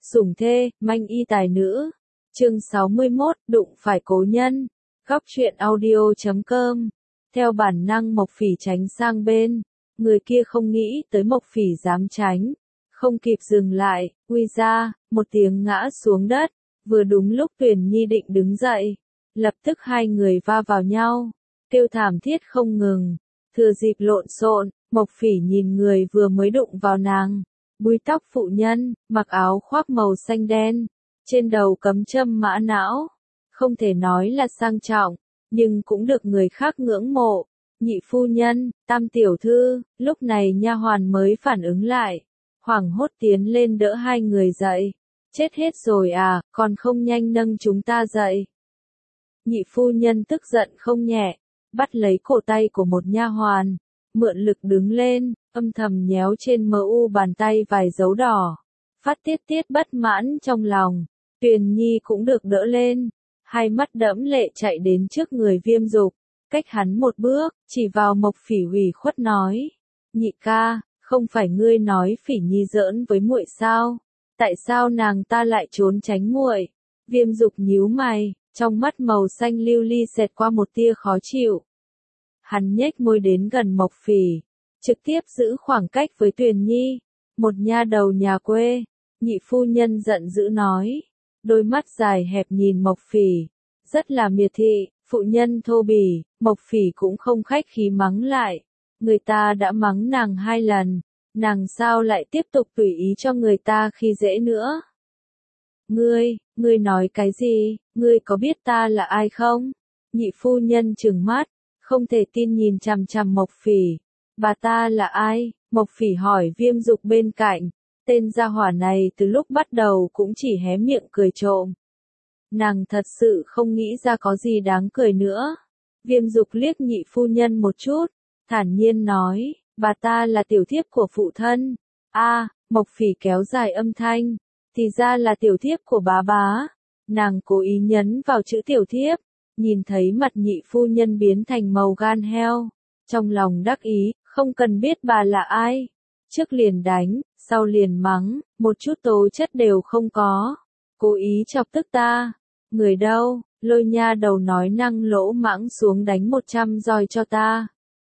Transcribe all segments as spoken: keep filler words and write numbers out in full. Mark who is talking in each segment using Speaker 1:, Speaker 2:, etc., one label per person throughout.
Speaker 1: Sủng thê, manh y tài nữ. Chương sáu mươi mốt, đụng phải cố nhân. Góc truyện audio chấm com. Theo bản năng Mộc Phỉ tránh sang bên. Người kia không nghĩ tới Mộc Phỉ dám tránh. Không kịp dừng lại, uy ra, một tiếng ngã xuống đất. Vừa đúng lúc Tuyền Nhi định đứng dậy. Lập tức hai người va vào nhau. Kêu thảm thiết không ngừng. Thừa dịp lộn xộn, Mộc Phỉ nhìn người vừa mới đụng vào nàng. Búi tóc phụ nhân, mặc áo khoác màu xanh đen. Trên đầu cắm châm mã não. Không thể nói là sang trọng, nhưng cũng được người khác ngưỡng mộ. Nhị phu nhân, tam tiểu thư, lúc này nha hoàn mới phản ứng lại. Hoảng hốt tiến lên đỡ hai người dậy. Chết hết rồi à, còn không nhanh nâng chúng ta dậy. Nhị phu nhân tức giận không nhẹ, bắt lấy cổ tay của một nha hoàn, mượn lực đứng lên, âm thầm nhéo trên mờ u bàn tay vài dấu đỏ. Phát tiết tiết bất mãn trong lòng, Tuyền Nhi cũng được đỡ lên, hai mắt đẫm lệ chạy đến trước người Viêm Dục, cách hắn một bước, chỉ vào Mộc Phỉ ủy khuất nói: "Nhị ca, không phải ngươi nói Phỉ Nhi giỡn với muội sao? Tại sao nàng ta lại trốn tránh muội?" Viêm Dục nhíu mày, trong mắt màu xanh lưu ly xẹt qua một tia khó chịu. Hắn nhếch môi đến gần Mộc Phỉ, trực tiếp giữ khoảng cách với Tuyền Nhi, một nha đầu nhà quê. Nhị phu nhân giận dữ nói, đôi mắt dài hẹp nhìn Mộc Phỉ, rất là miệt thị. Phụ nhân thô bỉ, Mộc Phỉ cũng không khách khí mắng lại. Người ta đã mắng nàng hai lần, nàng sao lại tiếp tục tùy ý cho người ta khi dễ nữa? Ngươi, ngươi nói cái gì? Ngươi có biết ta là ai không? Nhị phu nhân trừng mắt, không thể tin nhìn chằm chằm Mộc Phỉ. Bà ta là ai? Mộc Phỉ hỏi Viêm Dục bên cạnh. Tên gia hỏa này từ lúc bắt đầu cũng chỉ hé miệng cười trộm. Nàng thật sự không nghĩ ra có gì đáng cười nữa. Viêm Dục liếc nhị phu nhân một chút, thản nhiên nói, bà ta là tiểu thiếp của phụ thân. A, à, Mộc Phỉ kéo dài âm thanh, thì ra là tiểu thiếp của bá bá. Nàng cố ý nhấn vào chữ tiểu thiếp, nhìn thấy mặt nhị phu nhân biến thành màu gan heo, trong lòng đắc ý, không cần biết bà là ai. Trước liền đánh, sau liền mắng, một chút tố chất đều không có. Cố ý chọc tức ta. Người đâu, Lôi nha đầu nói năng lỗ mãng xuống đánh một trăm roi cho ta.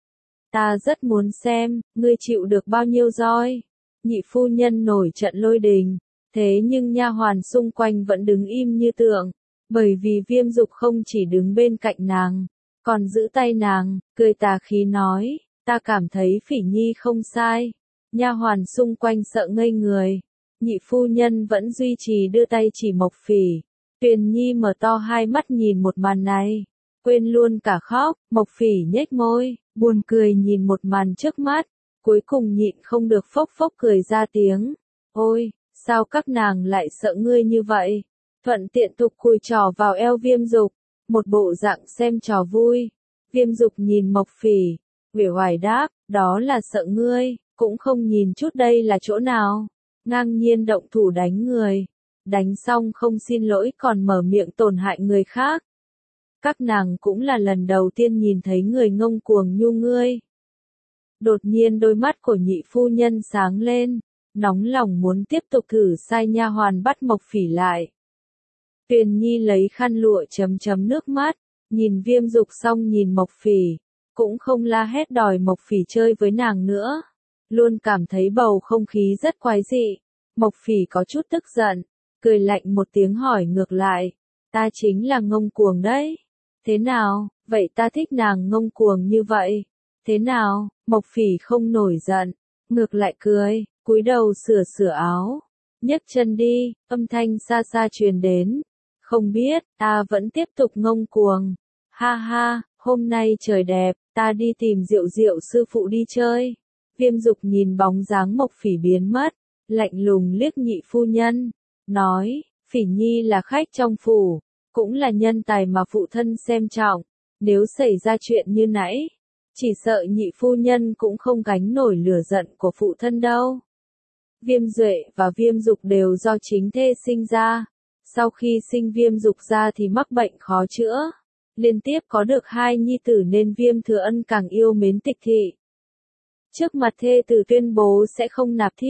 Speaker 1: Ta rất muốn xem, ngươi chịu được bao nhiêu roi. Nhị phu nhân nổi trận lôi đình, thế nhưng nha hoàn xung quanh vẫn đứng im như tượng, bởi vì Viêm Dục không chỉ đứng bên cạnh nàng, còn giữ tay nàng, cười tà khí nói, ta cảm thấy Phỉ Nhi không sai. Nha hoàn xung quanh sợ ngây người, nhị phu nhân vẫn duy trì đưa tay chỉ Mộc Phỉ. Tuyền Nhi mở to hai mắt nhìn một màn này, quên luôn cả khóc. Mộc Phỉ nhếch môi, buồn cười nhìn một màn trước mắt, cuối cùng nhịn không được phốc phốc cười ra tiếng. Ôi, sao các nàng lại sợ ngươi như vậy? Thuận tiện tục cùi trò vào eo Viêm Dục, một bộ dạng xem trò vui. Viêm Dục nhìn Mộc Phỉ, uể oải đáp, đó là sợ ngươi, cũng không nhìn chút đây là chỗ nào. Ngang nhiên động thủ đánh người. Đánh xong không xin lỗi còn mở miệng tổn hại người khác. Các nàng cũng là lần đầu tiên nhìn thấy người ngông cuồng nhu ngươi. Đột nhiên đôi mắt của nhị phu nhân sáng lên, nóng lòng muốn tiếp tục thử sai nha hoàn bắt Mộc Phỉ lại. Tuyền Nhi lấy khăn lụa chấm chấm nước mắt, nhìn Viêm Dục xong nhìn Mộc Phỉ, cũng không la hét đòi Mộc Phỉ chơi với nàng nữa. Luôn cảm thấy bầu không khí rất quái dị. Mộc Phỉ có chút tức giận, cười lạnh một tiếng hỏi ngược lại, ta chính là ngông cuồng đấy. Thế nào, vậy ta thích nàng ngông cuồng như vậy. Thế nào, Mộc Phỉ không nổi giận, ngược lại cười, cúi đầu sửa sửa áo, nhấc chân đi, âm thanh xa xa truyền đến. Không biết, ta vẫn tiếp tục ngông cuồng. Ha ha, hôm nay trời đẹp, ta đi tìm Diệu Diệu sư phụ đi chơi. Viêm Dục nhìn bóng dáng Mộc Phỉ biến mất, lạnh lùng liếc nhị phu nhân, nói, Phỉ Nhi là khách trong phủ, cũng là nhân tài mà phụ thân xem trọng, nếu xảy ra chuyện như nãy, chỉ sợ nhị phu nhân cũng không gánh nổi lửa giận của phụ thân đâu. Viêm Duệ và Viêm Dục đều do chính thê sinh ra, sau khi sinh Viêm Dục ra thì mắc bệnh khó chữa, liên tiếp có được hai nhi tử nên Viêm Thừa Ân càng yêu mến Tịch Thị. Trước mặt thê tử tuyên bố sẽ không nạp thiếp,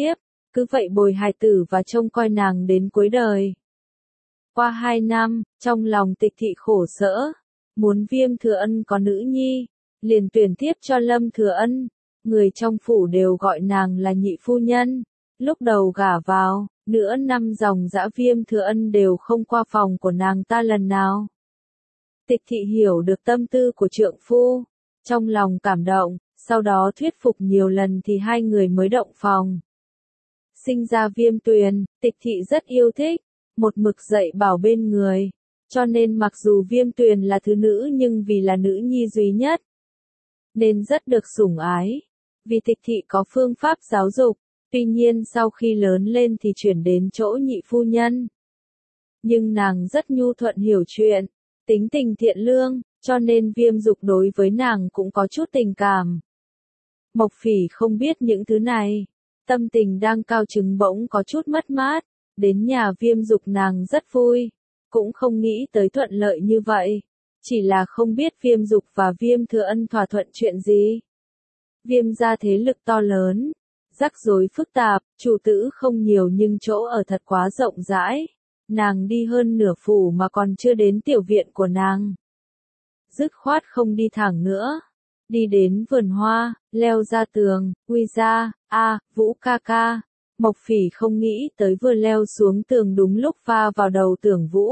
Speaker 1: cứ vậy bồi hài tử và trông coi nàng đến cuối đời. Qua hai năm, trong lòng Tịch Thị khổ sở, muốn Viêm Thừa Ân có nữ nhi, liền tuyển tiếp cho Lâm Thừa Ân, người trong phủ đều gọi nàng là nhị phu nhân. Lúc đầu gả vào, nửa năm dòng dã Viêm Thừa Ân đều không qua phòng của nàng ta lần nào. Tịch Thị hiểu được tâm tư của trượng phu, trong lòng cảm động, sau đó thuyết phục nhiều lần thì hai người mới động phòng. Sinh ra Viêm Tuyền, Tịch Thị rất yêu thích, một mực dạy bảo bên người, cho nên mặc dù Viêm Tuyền là thứ nữ nhưng vì là nữ nhi duy nhất, nên rất được sủng ái. Vì Tịch Thị có phương pháp giáo dục, tuy nhiên sau khi lớn lên thì chuyển đến chỗ nhị phu nhân. Nhưng nàng rất nhu thuận hiểu chuyện, tính tình thiện lương, cho nên Viêm Dục đối với nàng cũng có chút tình cảm. Mộc Phỉ không biết những thứ này, tâm tình đang cao trứng bỗng có chút mất mát, đến nhà Viêm Dục nàng rất vui, cũng không nghĩ tới thuận lợi như vậy, chỉ là không biết Viêm Dục và Viêm Thừa Ân thỏa thuận chuyện gì. Viêm gia thế lực to lớn, rắc rối phức tạp, chủ tử không nhiều nhưng chỗ ở thật quá rộng rãi, nàng đi hơn nửa phủ mà còn chưa đến tiểu viện của nàng. Dứt khoát không đi thẳng nữa, đi đến vườn hoa, leo ra tường, quy ra, a, Vũ ca ca. Mộc Phỉ không nghĩ tới vừa leo xuống tường đúng lúc va vào đầu Tưởng Vũ.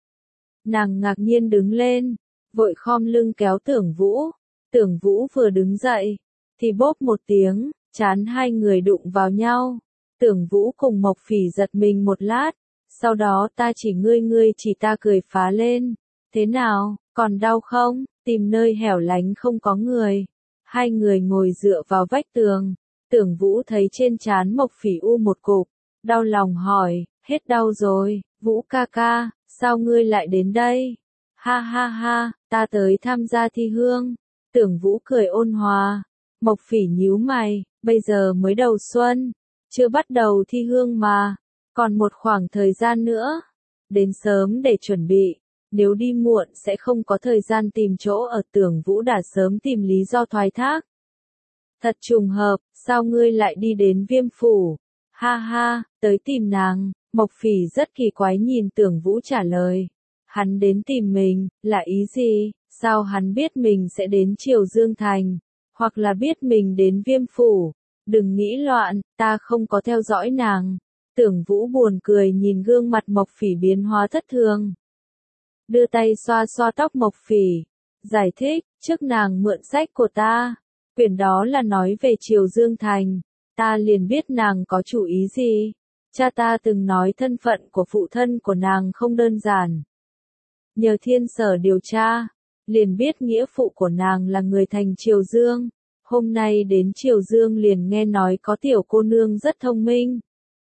Speaker 1: Nàng ngạc nhiên đứng lên, vội khom lưng kéo Tưởng Vũ. Tưởng Vũ vừa đứng dậy, thì bốp một tiếng, trán hai người đụng vào nhau. Tưởng Vũ cùng Mộc Phỉ giật mình một lát, sau đó ta chỉ ngươi ngươi chỉ ta cười phá lên. Thế nào, còn đau không? Tìm nơi hẻo lánh không có người. Hai người ngồi dựa vào vách tường. Tưởng Vũ thấy trên trán Mộc Phỉ u một cục, đau lòng hỏi, hết đau rồi, Vũ ca ca, sao ngươi lại đến đây? Ha ha ha, ta tới tham gia thi hương. Tưởng Vũ cười ôn hòa. Mộc Phỉ nhíu mày, bây giờ mới đầu xuân, chưa bắt đầu thi hương mà, còn một khoảng thời gian nữa, đến sớm để chuẩn bị, nếu đi muộn sẽ không có thời gian tìm chỗ ở. Tưởng Vũ đã sớm tìm lý do thoái thác. Thật trùng hợp, sao ngươi lại đi đến Viêm phủ? Ha ha, tới tìm nàng. Mộc Phỉ rất kỳ quái nhìn Tưởng Vũ trả lời. Hắn đến tìm mình, là ý gì? Sao hắn biết mình sẽ đến Triều Dương Thành? Hoặc là biết mình đến Viêm phủ? Đừng nghĩ loạn, ta không có theo dõi nàng. Tưởng Vũ buồn cười nhìn gương mặt Mộc Phỉ biến hóa thất thường. Đưa tay xoa xoa tóc Mộc Phỉ. Giải thích, trước nàng mượn sách của ta. Quyển đó là nói về Triều Dương Thành, ta liền biết nàng có chủ ý gì. Cha ta từng nói thân phận của phụ thân của nàng không đơn giản. Nhờ thiên sở điều tra, liền biết nghĩa phụ của nàng là người thành Triều Dương. Hôm nay đến Triều Dương liền nghe nói có tiểu cô nương rất thông minh.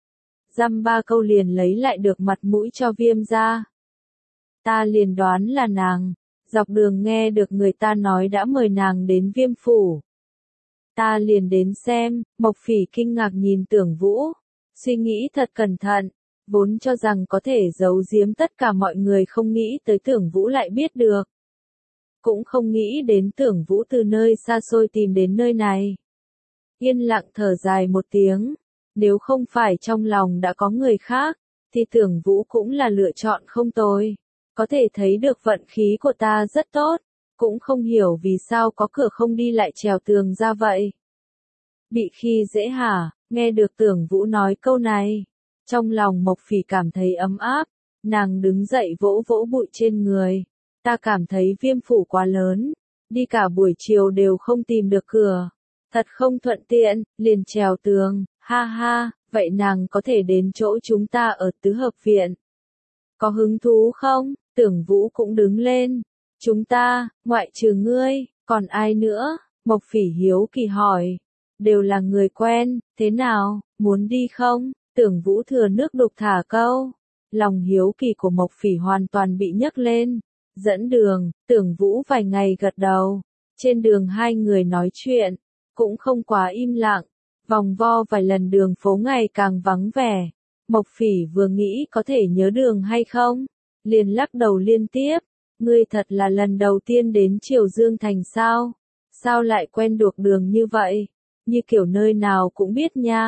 Speaker 1: Dăm ba câu liền lấy lại được mặt mũi cho Viêm gia. Ta liền đoán là nàng, dọc đường nghe được người ta nói đã mời nàng đến Viêm phủ. Ta liền đến xem. Mộc Phỉ kinh ngạc nhìn Tưởng Vũ, suy nghĩ thật cẩn thận, vốn cho rằng có thể giấu giếm tất cả mọi người, không nghĩ tới Tưởng Vũ lại biết được. Cũng không nghĩ đến Tưởng Vũ từ nơi xa xôi tìm đến nơi này. Yên lặng thở dài một tiếng, nếu không phải trong lòng đã có người khác, thì Tưởng Vũ cũng là lựa chọn không tồi. Có thể thấy được vận khí của ta rất tốt. Cũng không hiểu vì sao có cửa không đi lại trèo tường ra vậy. Bị khi dễ hả? Nghe được Tưởng Vũ nói câu này, trong lòng Mộc Phỉ cảm thấy ấm áp, nàng đứng dậy vỗ vỗ bụi trên người. Ta cảm thấy Viêm phủ quá lớn, đi cả buổi chiều đều không tìm được cửa, thật không thuận tiện, liền trèo tường. Ha ha, vậy nàng có thể đến chỗ chúng ta ở Tứ Hợp Viện. Có hứng thú không? Tưởng Vũ cũng đứng lên. Chúng ta, ngoại trừ ngươi, còn ai nữa? Mộc Phỉ hiếu kỳ hỏi. Đều là người quen, thế nào, muốn đi không? Tưởng Vũ thừa nước đục thả câu. Lòng hiếu kỳ của Mộc Phỉ hoàn toàn bị nhấc lên. Dẫn đường, Tưởng Vũ vài ngày gật đầu. Trên đường hai người nói chuyện, cũng không quá im lặng. Vòng vo vài lần đường phố ngày càng vắng vẻ. Mộc Phỉ vừa nghĩ có thể nhớ đường hay không, liền lắc đầu liên tiếp. Ngươi thật là lần đầu tiên đến Triều Dương Thành sao? Sao lại quen được đường như vậy? Như kiểu nơi nào cũng biết nha.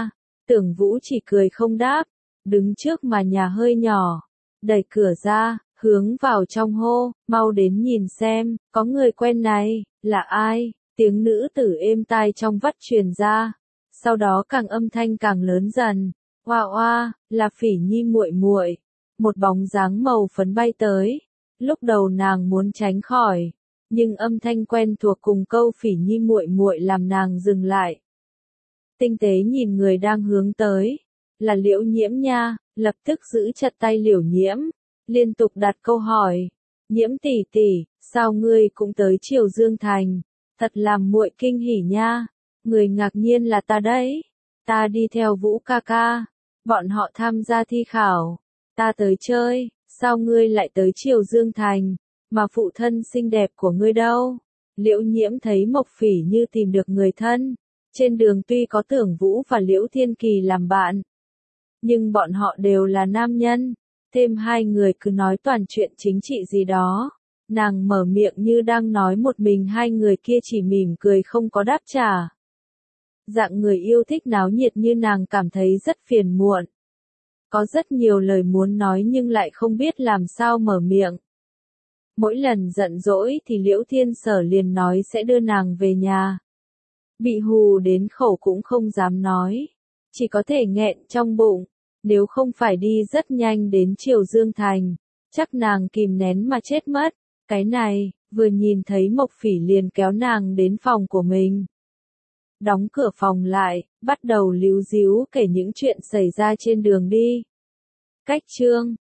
Speaker 1: Tưởng Vũ chỉ cười không đáp, đứng trước mà nhà hơi nhỏ, đẩy cửa ra, hướng vào trong hô, mau đến nhìn xem, có người quen này, là ai? Tiếng nữ tử êm tai trong vắt truyền ra, sau đó càng âm thanh càng lớn dần, oa oa, là Phỉ Nhi muội muội. Một bóng dáng màu phấn bay tới, lúc đầu nàng muốn tránh khỏi, nhưng âm thanh quen thuộc cùng câu Phỉ Nhi muội muội làm nàng dừng lại. Tinh tế nhìn người đang hướng tới, là Liễu Nhiễm nha, lập tức giữ chặt tay Liễu Nhiễm, liên tục đặt câu hỏi, Nhiễm tỷ tỷ, sao ngươi cũng tới Triều Dương Thành, thật làm muội kinh hỉ nha, người ngạc nhiên là ta đấy, ta đi theo Vũ ca ca, bọn họ tham gia thi khảo, ta tới chơi, sao ngươi lại tới Triều Dương Thành, mà phụ thân xinh đẹp của ngươi đâu? Liễu Nhiễm thấy Mộc Phỉ như tìm được người thân, trên đường tuy có Tưởng Vũ và Liễu Thiên Kỳ làm bạn, nhưng bọn họ đều là nam nhân, thêm hai người cứ nói toàn chuyện chính trị gì đó. Nàng mở miệng như đang nói một mình, hai người kia chỉ mỉm cười không có đáp trả. Dạng người yêu thích náo nhiệt như nàng cảm thấy rất phiền muộn. Có rất nhiều lời muốn nói nhưng lại không biết làm sao mở miệng. Mỗi lần giận dỗi thì Liễu Thiên Sở liền nói sẽ đưa nàng về nhà. Bị hù đến khẩu cũng không dám nói, chỉ có thể nghẹn trong bụng, nếu không phải đi rất nhanh đến Triều Dương Thành, chắc nàng kìm nén mà chết mất. Cái này, vừa nhìn thấy Mộc Phỉ liền kéo nàng đến phòng của mình. Đóng cửa phòng lại, bắt đầu líu díu kể những chuyện xảy ra trên đường đi. Cách chương